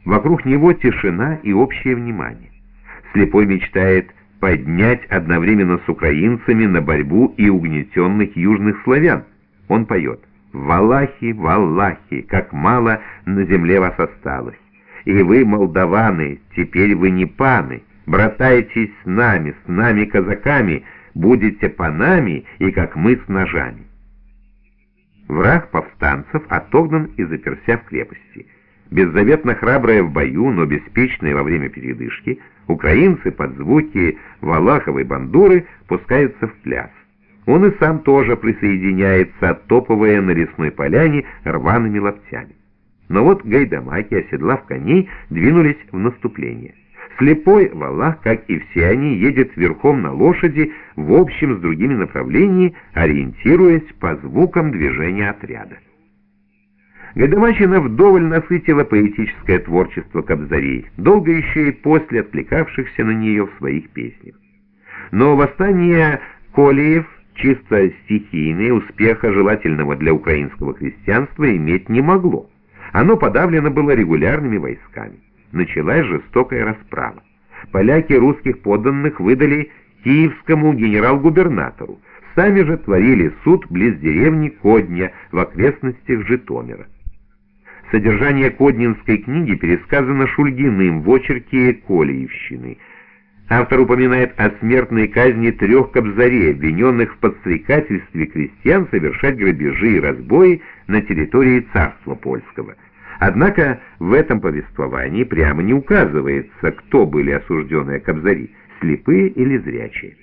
Вокруг него тишина и общее внимание. Слепой мечтает поднять одновременно с украинцами на борьбу и угнетенных южных славян. Он поет: «Валахи, валахи, как мало на земле вас осталось! И вы, молдаваны, теперь вы не паны, братайтесь с нами, казаками, будете панами, и как мы с ножами». Враг повстанцев отогнан и заперся в крепости. Беззаветно храбрая в бою, но беспечная во время передышки, украинцы под звуки валаховой бандуры пускаются в пляс. Он и сам тоже присоединяется, оттопывая на лесной поляне рваными локтями. Но вот гайдамаки, оседлав коней, двинулись в наступление. Слепой валах, как и все они, едет верхом на лошади в общем с другими направлениями, ориентируясь по звукам движения отряда. Гайдамачина вдоволь насытила поэтическое творчество кобзарей, долго еще и после откликавшихся на нее в своих песнях. Но восстание колеев, чисто стихийное, успеха, желательного для украинского крестьянства, иметь не могло. Оно подавлено было регулярными войсками. Началась жестокая расправа. Поляки русских подданных выдали киевскому генерал-губернатору, сами же творили суд близ деревни Кодня в окрестностях Житомира. Содержание Коднинской книги пересказано Шульгиным в очерке «Колеевщины». Автор упоминает о смертной казни 3 кобзарей, обвиненных в подстрекательстве крестьян совершать грабежи и разбои на территории царства польского. Однако в этом повествовании прямо не указывается, кто были осужденные кобзари, слепые или зрячие.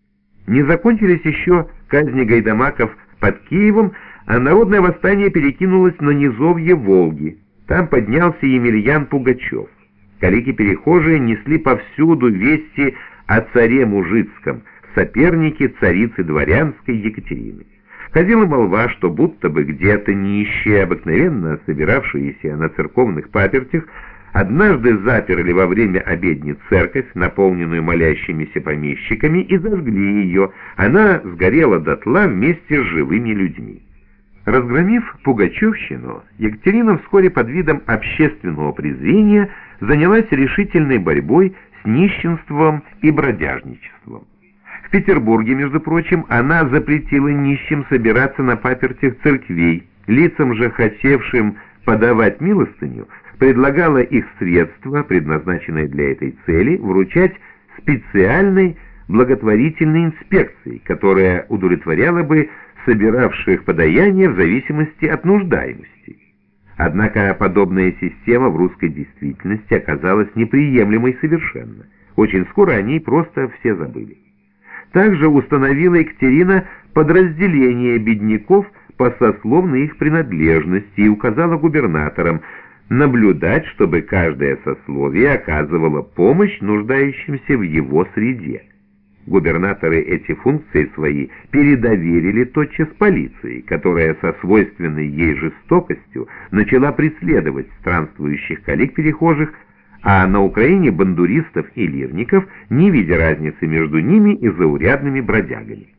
Не закончились еще казни гайдамаков под Киевом, а народное восстание перекинулось на низовье Волги. Там поднялся Емельян Пугачев. Калики-перехожие несли повсюду вести о царе Мужицком, сопернике царицы дворянской Екатерины. Ходила молва, что будто бы где-то нищие, обыкновенно собиравшиеся на церковных папертях, однажды заперли во время обедни церковь, наполненную молящимися помещиками, и зажгли ее. Она сгорела дотла вместе с живыми людьми. Разгромив Пугачевщину, Екатерина вскоре под видом общественного презрения занялась решительной борьбой с нищенством и бродяжничеством. В Петербурге, между прочим, она запретила нищим собираться на папертях церквей, лицам же, хотевшим подавать милостыню, предлагала их средства, предназначенные для этой цели, вручать специальной благотворительной инспекции, которая удовлетворяла бы собиравших подаяние в зависимости от нуждаемости. Однако подобная система в русской действительности оказалась неприемлемой совершенно. Очень скоро о ней просто все забыли. Также установила Екатерина подразделение бедняков по сословной их принадлежности и указала губернаторам наблюдать, чтобы каждое сословие оказывало помощь нуждающимся в его среде. Губернаторы эти функции свои передоверили тотчас полиции, которая со свойственной ей жестокостью начала преследовать странствующих коллег-перехожих, а на Украине бандуристов и лирников, не видя разницы между ними и заурядными бродягами.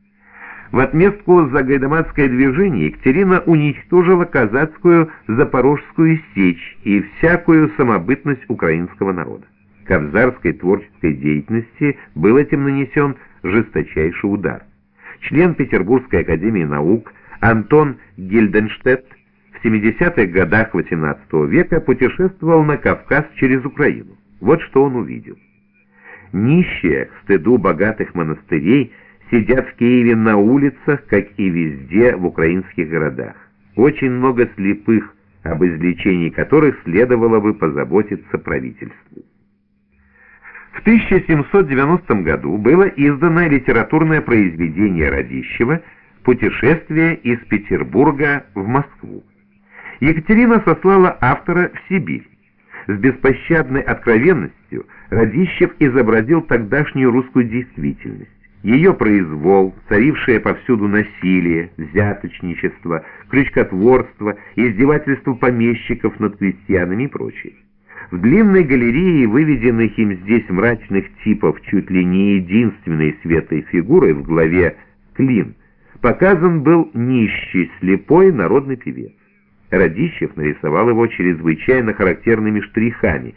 В отместку за гайдамацкое движение Екатерина уничтожила казацкую Запорожскую сечь и всякую самобытность украинского народа. Кобзарской творческой деятельности был этим нанесен жесточайший удар. Член Петербургской академии наук Антон Гильденштедт в 70-х годах XVIII века путешествовал на Кавказ через Украину. Вот что он увидел. Нищие, к стыду богатых монастырей, сидят в Киеве на улицах, как и везде в украинских городах. Очень много слепых, об излечении которых следовало бы позаботиться правительству. В 1790 году было издано литературное произведение Радищева «Путешествие из Петербурга в Москву». Екатерина сослала автора в Сибирь. С беспощадной откровенностью Радищев изобразил тогдашнюю русскую действительность. Ее произвол, царившее повсюду насилие, взяточничество, крючкотворство, издевательство помещиков над крестьянами и прочее. В длинной галерее выведенных им здесь мрачных типов чуть ли не единственной светлой фигурой в главе «Клин» показан был нищий, слепой народный певец. Радищев нарисовал его чрезвычайно характерными штрихами,